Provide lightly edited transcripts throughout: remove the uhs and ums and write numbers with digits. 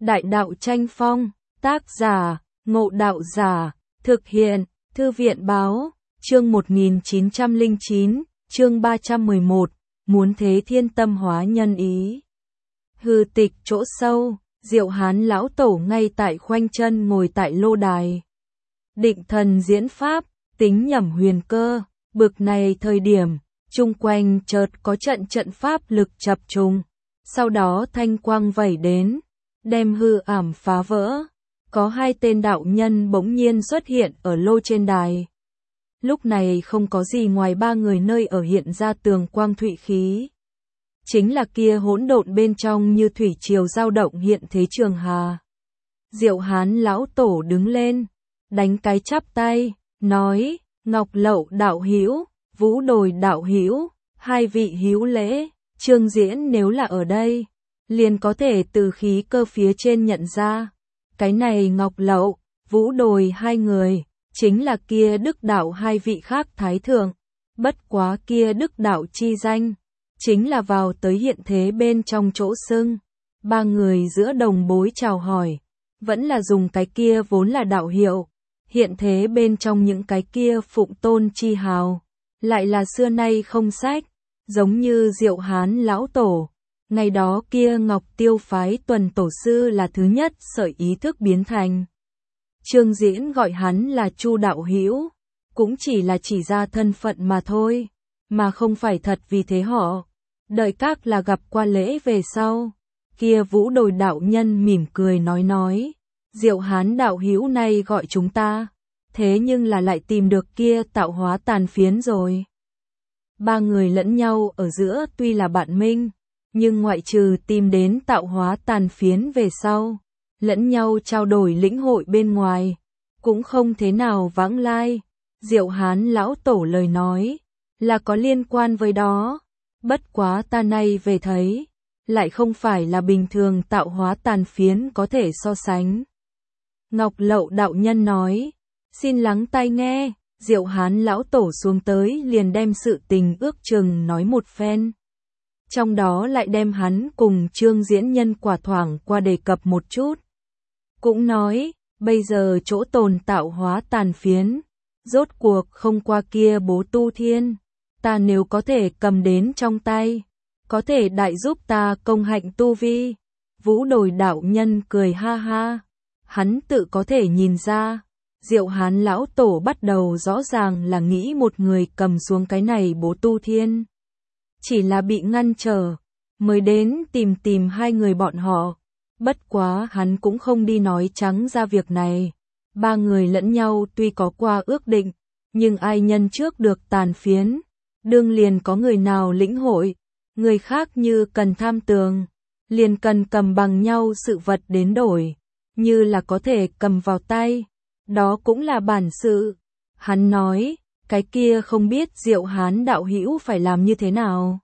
Đại đạo tranh phong, tác giả, Ngộ Đạo Giả, thực hiện, Thư viện báo, chương 1909, chương 311, muốn thế thiên tâm hóa nhân ý. Hư tịch chỗ sâu, Diệu Hán lão tổ ngay tại khoanh chân ngồi tại lô đài. Định thần diễn pháp, tính nhẩm huyền cơ, bực này thời điểm, chung quanh chợt có trận pháp lực chập trùng. Sau đó thanh quang vẩy đến, đem hư ảm phá vỡ. Có hai tên đạo nhân bỗng nhiên xuất hiện ở lô trên đài. Lúc này không có gì ngoài ba người nơi ở hiện ra tường quang thụy khí. Chính là kia hỗn độn bên trong như thủy triều dao động hiện thế trường hà. Diệu Hán lão tổ đứng lên, đánh cái chắp tay, nói: Ngọc Lậu đạo hữu, Vũ Đồi đạo hữu, hai vị hữu lễ. Trương Diễn nếu là ở đây, liền có thể từ khí cơ phía trên nhận ra. Cái này Ngọc Lậu, Vũ Đồi hai người, chính là kia Đức đạo hai vị khác thái thượng. Bất quá kia Đức đạo chi danh, chính là vào tới hiện thế bên trong chỗ xưng. Ba người giữa đồng bối chào hỏi, vẫn là dùng cái kia vốn là đạo hiệu. Hiện thế bên trong những cái kia phụng tôn chi hào, lại là xưa nay không sách. Giống như Diệu Hán lão tổ, ngày đó kia Ngọc Tiêu phái tuần tổ sư là thứ nhất sợi ý thức biến thành. Trương Diễn gọi hắn là Chu đạo hữu, cũng chỉ là chỉ ra thân phận mà thôi, mà không phải thật vì thế họ. Đợi các là gặp qua lễ về sau, kia Vũ Đồi đạo nhân mỉm cười nói, Diệu Hán đạo hữu này gọi chúng ta, thế nhưng là lại tìm được kia tạo hóa tàn phiến rồi. Ba người lẫn nhau ở giữa tuy là bạn minh, nhưng ngoại trừ tìm đến tạo hóa tàn phiến về sau, lẫn nhau trao đổi lĩnh hội bên ngoài, cũng không thế nào vãng lai. Diệu Hán lão tổ lời nói, là có liên quan với đó, bất quá ta nay về thấy, lại không phải là bình thường tạo hóa tàn phiến có thể so sánh. Ngọc Lậu đạo nhân nói, xin lắng tai nghe. Diệu Hán lão tổ xuống tới liền đem sự tình ước chừng nói một phen. Trong đó lại đem hắn cùng Trương Diễn nhân quả thoảng qua đề cập một chút. Cũng nói, bây giờ chỗ tồn tạo hóa tàn phiến, rốt cuộc không qua kia bố tu thiên. Ta nếu có thể cầm đến trong tay, có thể đại giúp ta công hạnh tu vi. Vũ Đồi đạo nhân cười ha ha, hắn tự có thể nhìn ra. Diệu Hán lão tổ bắt đầu rõ ràng là nghĩ một người cầm xuống cái này bố tu thiên. Chỉ là bị ngăn trở, mới đến tìm hai người bọn họ. Bất quá hắn cũng không đi nói trắng ra việc này. Ba người lẫn nhau tuy có qua ước định, nhưng ai nhân trước được tàn phiến, đương liền có người nào lĩnh hội. Người khác như cần tham tường, liền cần cầm bằng nhau sự vật đến đổi, như là có thể cầm vào tay. Đó cũng là bản sự. Hắn nói, cái kia không biết Diệu Hán đạo hữu phải làm như thế nào.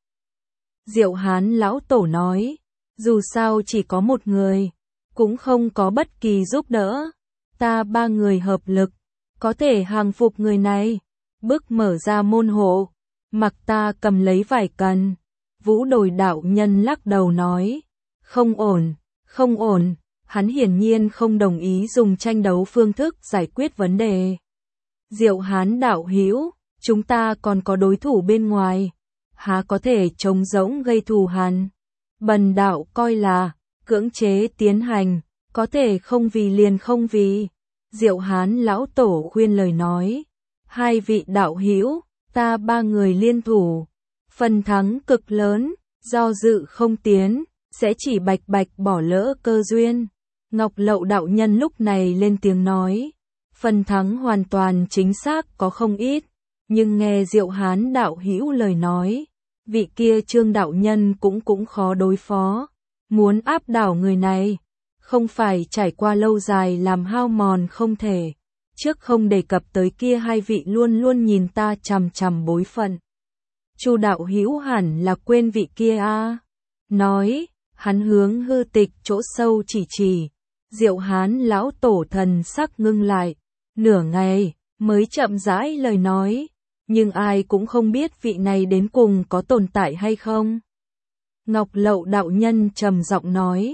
Diệu Hán lão tổ nói, dù sao chỉ có một người, cũng không có bất kỳ giúp đỡ. Ta ba người hợp lực, có thể hàng phục người này, bước mở ra môn hộ, mặc ta cầm lấy vải cần. Vũ Đồi đạo nhân lắc đầu nói, không ổn, không ổn. Hắn hiển nhiên không đồng ý dùng tranh đấu phương thức giải quyết vấn đề. Diệu Hán đạo hữu, chúng ta còn có đối thủ bên ngoài, há có thể trống rỗng gây thù hằn. Bần đạo coi là cưỡng chế tiến hành, có thể không vì liền không vì. Diệu Hán lão tổ khuyên lời nói, hai vị đạo hữu, ta ba người liên thủ, phần thắng cực lớn, do dự không tiến, sẽ chỉ bạch bạch bỏ lỡ cơ duyên. Ngọc Lậu đạo nhân lúc này lên tiếng nói, phần thắng hoàn toàn chính xác có không ít, nhưng nghe Diệu Hán đạo hữu lời nói, vị kia Trương đạo nhân cũng khó đối phó, muốn áp đảo người này, không phải trải qua lâu dài làm hao mòn không thể, trước không đề cập tới kia hai vị luôn luôn nhìn ta chằm chằm bối phận. Chu đạo hữu hẳn là quên vị kia a. Nói, hắn hướng hư tịch chỗ sâu chỉ. Diệu Hán lão tổ thần sắc ngưng lại, nửa ngày, mới chậm rãi lời nói, nhưng ai cũng không biết vị này đến cùng có tồn tại hay không. Ngọc Lậu đạo nhân trầm giọng nói,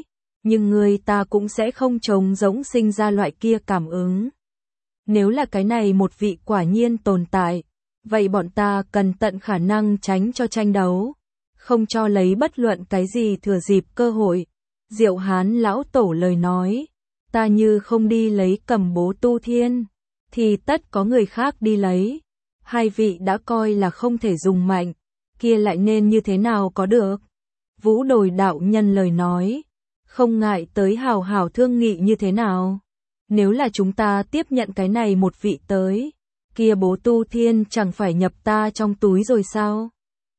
nhưng người ta cũng sẽ không trống rỗng sinh ra loại kia cảm ứng. Nếu là cái này một vị quả nhiên tồn tại, vậy bọn ta cần tận khả năng tránh cho tranh đấu, không cho lấy bất luận cái gì thừa dịp cơ hội. Diệu Hán lão tổ lời nói, ta như không đi lấy Cầm Bố Tu Thiên, thì tất có người khác đi lấy. Hai vị đã coi là không thể dùng mạnh, kia lại nên như thế nào có được? Vũ Đồi đạo nhân lời nói, không ngại tới hào hào thương nghị như thế nào. Nếu là chúng ta tiếp nhận cái này một vị tới, kia Bố Tu Thiên chẳng phải nhập ta trong túi rồi sao?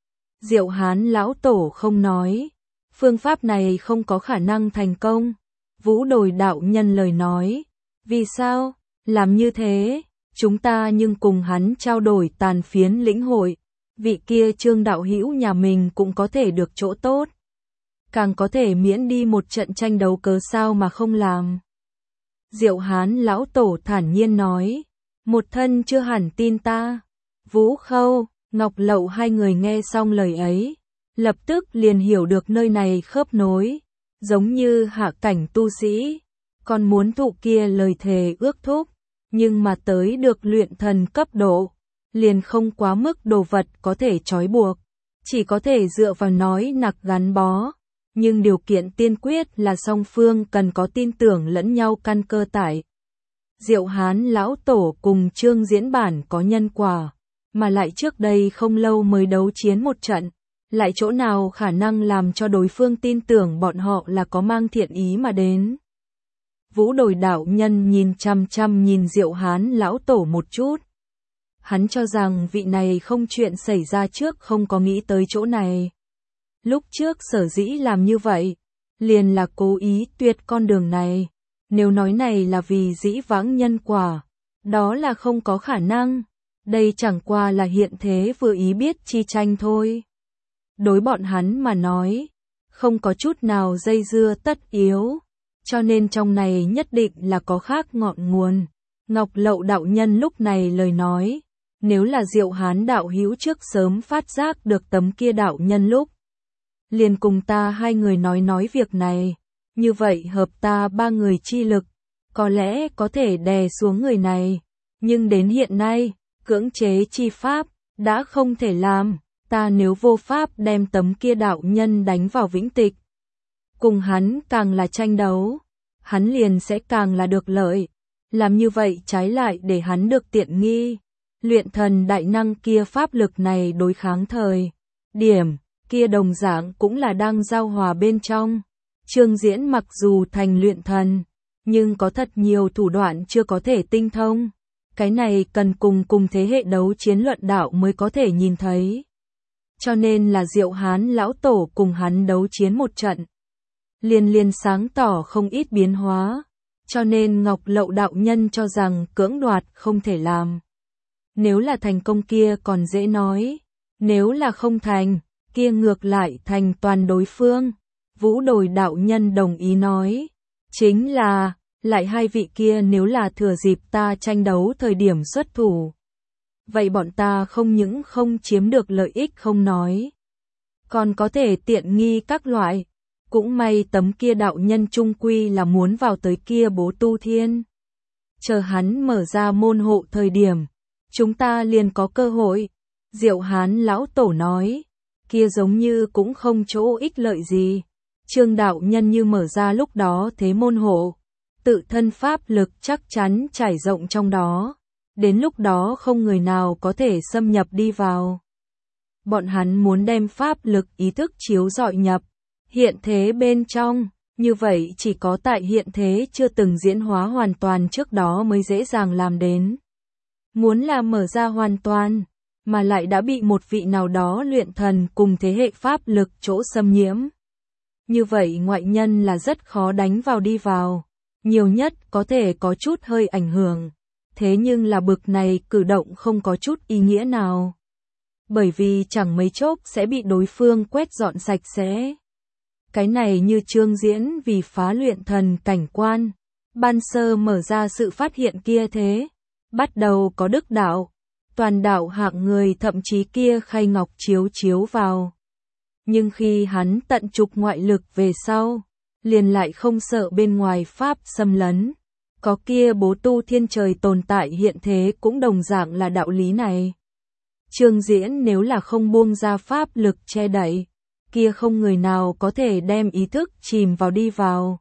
Diệu Hán lão tổ không nói, phương pháp này không có khả năng thành công. Vũ Đồi đạo nhân lời nói, vì sao? Làm như thế, chúng ta nhưng cùng hắn trao đổi tàn phiến lĩnh hội, vị kia Trương đạo hữu nhà mình cũng có thể được chỗ tốt, càng có thể miễn đi một trận tranh đấu, cớ sao mà không làm. Diệu Hán lão tổ thản nhiên nói, một thân chưa hẳn tin ta. Vũ Khâu, Ngọc Lậu hai người nghe xong lời ấy, lập tức liền hiểu được nơi này khớp nối, giống như hạ cảnh tu sĩ, còn muốn thụ kia lời thề ước thúc, nhưng mà tới được luyện thần cấp độ, liền không quá mức đồ vật có thể trói buộc, chỉ có thể dựa vào nói nặc gắn bó, nhưng điều kiện tiên quyết là song phương cần có tin tưởng lẫn nhau căn cơ tại. Diệu Hán lão tổ cùng Trương Diễn Bản có nhân quả, mà lại trước đây không lâu mới đấu chiến một trận, lại chỗ nào khả năng làm cho đối phương tin tưởng bọn họ là có mang thiện ý mà đến. Vũ Đồi đạo nhân nhìn chăm chăm nhìn Diệu Hán lão tổ một chút. Hắn cho rằng vị này không chuyện xảy ra trước không có nghĩ tới chỗ này. Lúc trước sở dĩ làm như vậy, liền là cố ý tuyệt con đường này. Nếu nói này là vì dĩ vãng nhân quả, đó là không có khả năng. Đây chẳng qua là hiện thế vừa ý biết chi tranh thôi. Đối bọn hắn mà nói, không có chút nào dây dưa tất yếu, cho nên trong này nhất định là có khác ngọn nguồn. Ngọc Lậu đạo nhân lúc này lời nói, nếu là Diệu Hán đạo hữu trước sớm phát giác được tấm kia đạo nhân lúc, liền cùng ta hai người nói việc này, như vậy hợp ta ba người chi lực, có lẽ có thể đè xuống người này, nhưng đến hiện nay, cưỡng chế chi pháp, đã không thể làm, ta nếu vô pháp đem tấm kia đạo nhân đánh vào vĩnh tịch, cùng hắn càng là tranh đấu, hắn liền sẽ càng là được lợi, làm như vậy trái lại để hắn được tiện nghi. Luyện thần đại năng kia pháp lực này đối kháng thời điểm kia đồng dạng cũng là đang giao hòa bên trong. Trương Diễn mặc dù thành luyện thần, nhưng có thật nhiều thủ đoạn chưa có thể tinh thông. Cái này cần cùng thế hệ đấu chiến luận đạo mới có thể nhìn thấy. Cho nên là Diệu Hán lão tổ cùng hắn đấu chiến một trận, liền sáng tỏ không ít biến hóa. Cho nên Ngọc Lậu đạo nhân cho rằng cưỡng đoạt không thể làm. Nếu là thành công kia còn dễ nói, nếu là không thành, kia ngược lại thành toàn đối phương. Vũ Đồi đạo nhân đồng ý nói, chính là, lại hai vị kia nếu là thừa dịp ta tranh đấu thời điểm xuất thủ, vậy bọn ta không những không chiếm được lợi ích không nói, còn có thể tiện nghi các loại. Cũng may tấm kia đạo nhân trung quy là muốn vào tới kia Bố Tu Thiên. Chờ hắn mở ra môn hộ thời điểm, chúng ta liền có cơ hội. Diệu Hán lão tổ nói, kia giống như cũng không chỗ ích lợi gì. Trương đạo nhân như mở ra lúc đó thế môn hộ, tự thân pháp lực chắc chắn trải rộng trong đó, đến lúc đó không người nào có thể xâm nhập đi vào. Bọn hắn muốn đem pháp lực ý thức chiếu rọi nhập hiện thế bên trong, như vậy chỉ có tại hiện thế chưa từng diễn hóa hoàn toàn trước đó mới dễ dàng làm đến. Muốn là mở ra hoàn toàn, mà lại đã bị một vị nào đó luyện thần cùng thế hệ pháp lực chỗ xâm nhiễm. Như vậy ngoại nhân là rất khó đánh vào đi vào, nhiều nhất có thể có chút hơi ảnh hưởng, thế nhưng là bực này cử động không có chút ý nghĩa nào. Bởi vì chẳng mấy chốc sẽ bị đối phương quét dọn sạch sẽ. Cái này như Trương Diễn vì phá luyện thần cảnh quan, ban sơ mở ra sự phát hiện kia thế, bắt đầu có đức đạo, toàn đạo hạng người thậm chí kia khay ngọc chiếu vào. Nhưng khi hắn tận trục ngoại lực về sau, liền lại không sợ bên ngoài pháp xâm lấn. Có kia bố tu thiên trời tồn tại hiện thế cũng đồng dạng là đạo lý này. Trương Diễn nếu là không buông ra pháp lực che đậy, kia không người nào có thể đem ý thức chìm vào đi vào.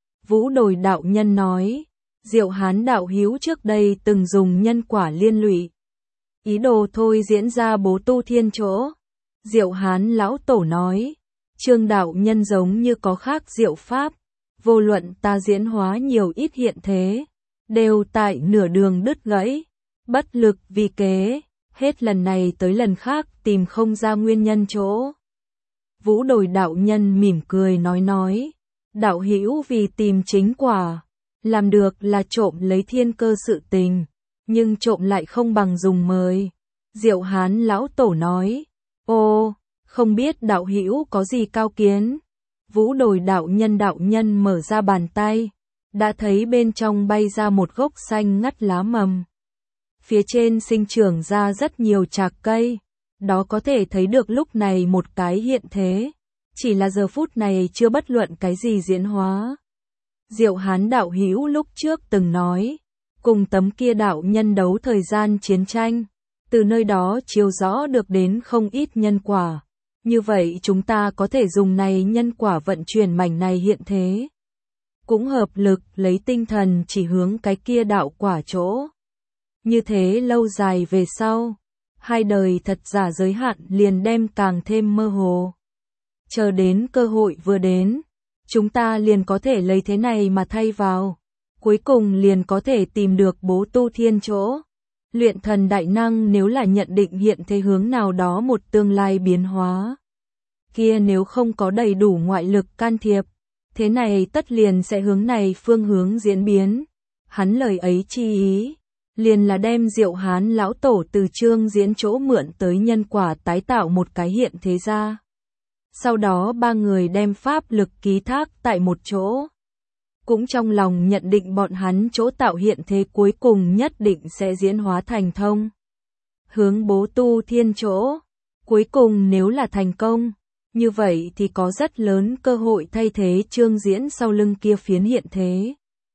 Vũ Đồi đạo nhân nói, Diệu Hán đạo hữu trước đây từng dùng nhân quả liên lụy, ý đồ thôi diễn ra bố tu thiên chỗ. Diệu Hán lão tổ nói, Trương đạo nhân giống như có khác diệu pháp, vô luận ta diễn hóa nhiều ít hiện thế, đều tại nửa đường đứt gãy, bất lực vì kế, hết lần này tới lần khác tìm không ra nguyên nhân chỗ. Vũ Đồi đạo nhân mỉm cười nói, đạo hữu vì tìm chính quả, làm được là trộm lấy thiên cơ sự tình, nhưng trộm lại không bằng dùng mời. Diệu Hán lão tổ nói, ô, không biết đạo hữu có gì cao kiến. Vũ Đồi đạo nhân mở ra bàn tay, đã thấy bên trong bay ra một gốc xanh ngắt lá mầm. Phía trên sinh trưởng ra rất nhiều trạc cây, đó có thể thấy được lúc này một cái hiện thế, chỉ là giờ phút này chưa bất luận cái gì diễn hóa. Diệu Hán đạo hữu lúc trước từng nói, cùng tấm kia đạo nhân đấu thời gian chiến tranh, từ nơi đó chiếu rõ được đến không ít nhân quả. Như vậy chúng ta có thể dùng này nhân quả vận chuyển mảnh này hiện thế. Cũng hợp lực lấy tinh thần chỉ hướng cái kia đạo quả chỗ. Như thế lâu dài về sau, hai đời thật giả giới hạn liền đem càng thêm mơ hồ. Chờ đến cơ hội vừa đến, chúng ta liền có thể lấy thế này mà thay vào. Cuối cùng liền có thể tìm được bố tu thiên chỗ. Luyện thần đại năng nếu là nhận định hiện thế hướng nào đó một tương lai biến hóa, kia nếu không có đầy đủ ngoại lực can thiệp, thế này tất liền sẽ hướng này phương hướng diễn biến. Hắn lời ấy chi ý, liền là đem Diệu Hán lão tổ từ Trương Diễn chỗ mượn tới nhân quả tái tạo một cái hiện thế ra. Sau đó ba người đem pháp lực ký thác tại một chỗ. Cũng trong lòng nhận định bọn hắn chỗ tạo hiện thế cuối cùng nhất định sẽ diễn hóa thành thông. Hướng bố tu thiên chỗ, cuối cùng nếu là thành công, như vậy thì có rất lớn cơ hội thay thế Trương Diễn sau lưng kia phiến hiện thế.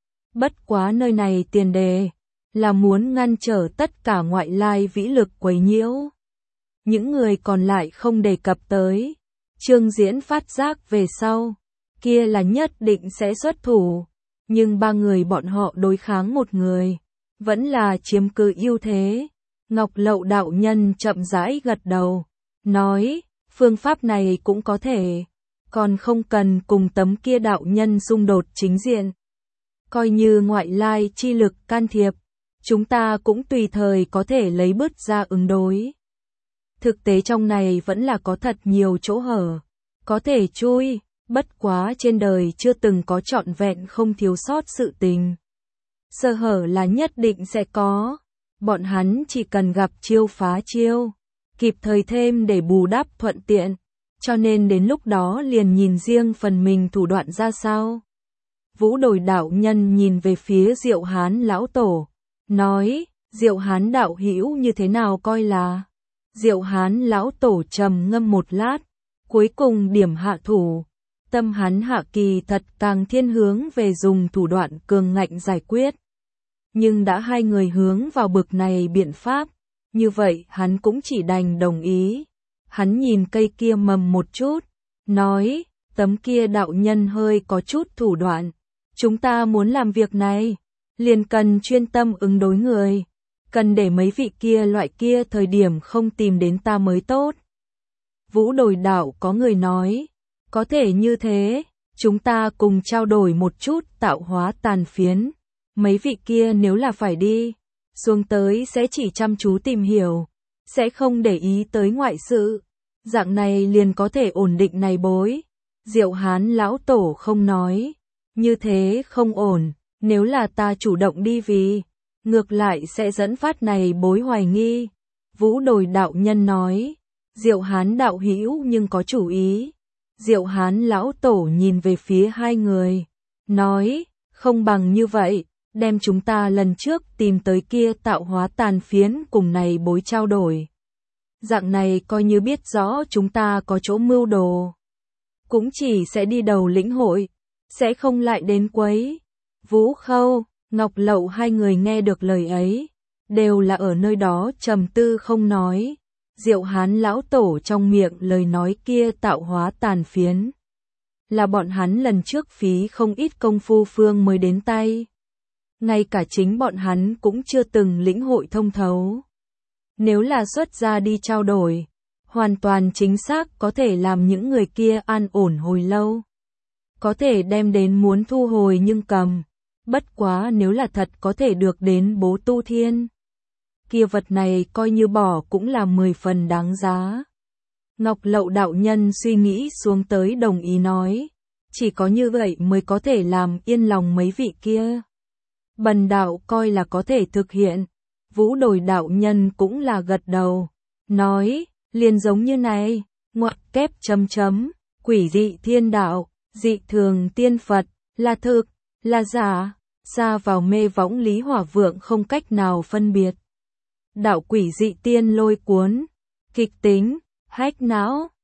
Bất quá nơi này tiền đề là muốn ngăn trở tất cả ngoại lai vĩ lực quấy nhiễu. Những người còn lại không đề cập tới. Trương Diễn phát giác về sau, kia là nhất định sẽ xuất thủ, nhưng ba người bọn họ đối kháng một người, vẫn là chiếm cứ ưu thế. Ngọc Lậu đạo nhân chậm rãi gật đầu, nói, phương pháp này cũng có thể, còn không cần cùng tấm kia đạo nhân xung đột chính diện. Coi như ngoại lai chi lực can thiệp, chúng ta cũng tùy thời có thể lấy bớt ra ứng đối. Thực tế trong này vẫn là có thật nhiều chỗ hở, có thể chui, bất quá trên đời chưa từng có trọn vẹn không thiếu sót sự tình. Sơ hở là nhất định sẽ có, bọn hắn chỉ cần gặp chiêu phá chiêu, kịp thời thêm để bù đắp thuận tiện, cho nên đến lúc đó liền nhìn riêng phần mình thủ đoạn ra sao. Vũ Đồi đạo nhân nhìn về phía Diệu Hán lão tổ, nói, Diệu Hán đạo hữu như thế nào coi là. Diệu Hán lão tổ trầm ngâm một lát, cuối cùng điểm hạ thủ. Tâm hắn hạ kỳ thật càng thiên hướng về dùng thủ đoạn cường ngạnh giải quyết. Nhưng đã hai người hướng vào bực này biện pháp, như vậy hắn cũng chỉ đành đồng ý. Hắn nhìn cây kia mầm một chút, nói, tấm kia đạo nhân hơi có chút thủ đoạn. Chúng ta muốn làm việc này, liền cần chuyên tâm ứng đối người. Cần để mấy vị kia loại kia thời điểm không tìm đến ta mới tốt. Vũ Đồi đạo có người nói, có thể như thế, chúng ta cùng trao đổi một chút tạo hóa tàn phiến. Mấy vị kia nếu là phải đi, xuống tới sẽ chỉ chăm chú tìm hiểu, sẽ không để ý tới ngoại sự. Dạng này liền có thể ổn định này bối. Diệu Hán lão tổ không nói, như thế không ổn, nếu là ta chủ động đi vì, ngược lại sẽ dẫn phát này bối hoài nghi. Vũ Đồi đạo nhân nói, Diệu Hán đạo hữu nhưng có chủ ý. Diệu Hán lão tổ nhìn về phía hai người, nói, không bằng như vậy, đem chúng ta lần trước tìm tới kia tạo hóa tàn phiến cùng này bối trao đổi. Dạng này coi như biết rõ chúng ta có chỗ mưu đồ, cũng chỉ sẽ đi đầu lĩnh hội, sẽ không lại đến quấy. Vũ Khâu, Ngọc Lậu hai người nghe được lời ấy, đều là ở nơi đó trầm tư không nói. Diệu Hán lão tổ trong miệng lời nói kia tạo hóa tàn phiến, là bọn hắn lần trước phí không ít công phu phương mới đến tay. Ngay cả chính bọn hắn cũng chưa từng lĩnh hội thông thấu. Nếu là xuất ra đi trao đổi, hoàn toàn chính xác có thể làm những người kia an ổn hồi lâu. Có thể đem đến muốn thu hồi nhưng cầm. Bất quá nếu là thật có thể được đến bố tu thiên, kia vật này coi như bỏ cũng là 10 phần đáng giá. Ngọc Lậu đạo nhân suy nghĩ xuống tới đồng ý nói, chỉ có như vậy mới có thể làm yên lòng mấy vị kia. Bần đạo coi là có thể thực hiện. Vũ Đồi đạo nhân cũng là gật đầu, nói, liền giống như này, ngoặc kép chấm chấm, quỷ dị thiên đạo, dị thường tiên Phật, là thực, là giả, xa vào mê võng Lý Hỏa Vượng không cách nào phân biệt. Đạo quỷ dị tiên lôi cuốn, kịch tính, hách não,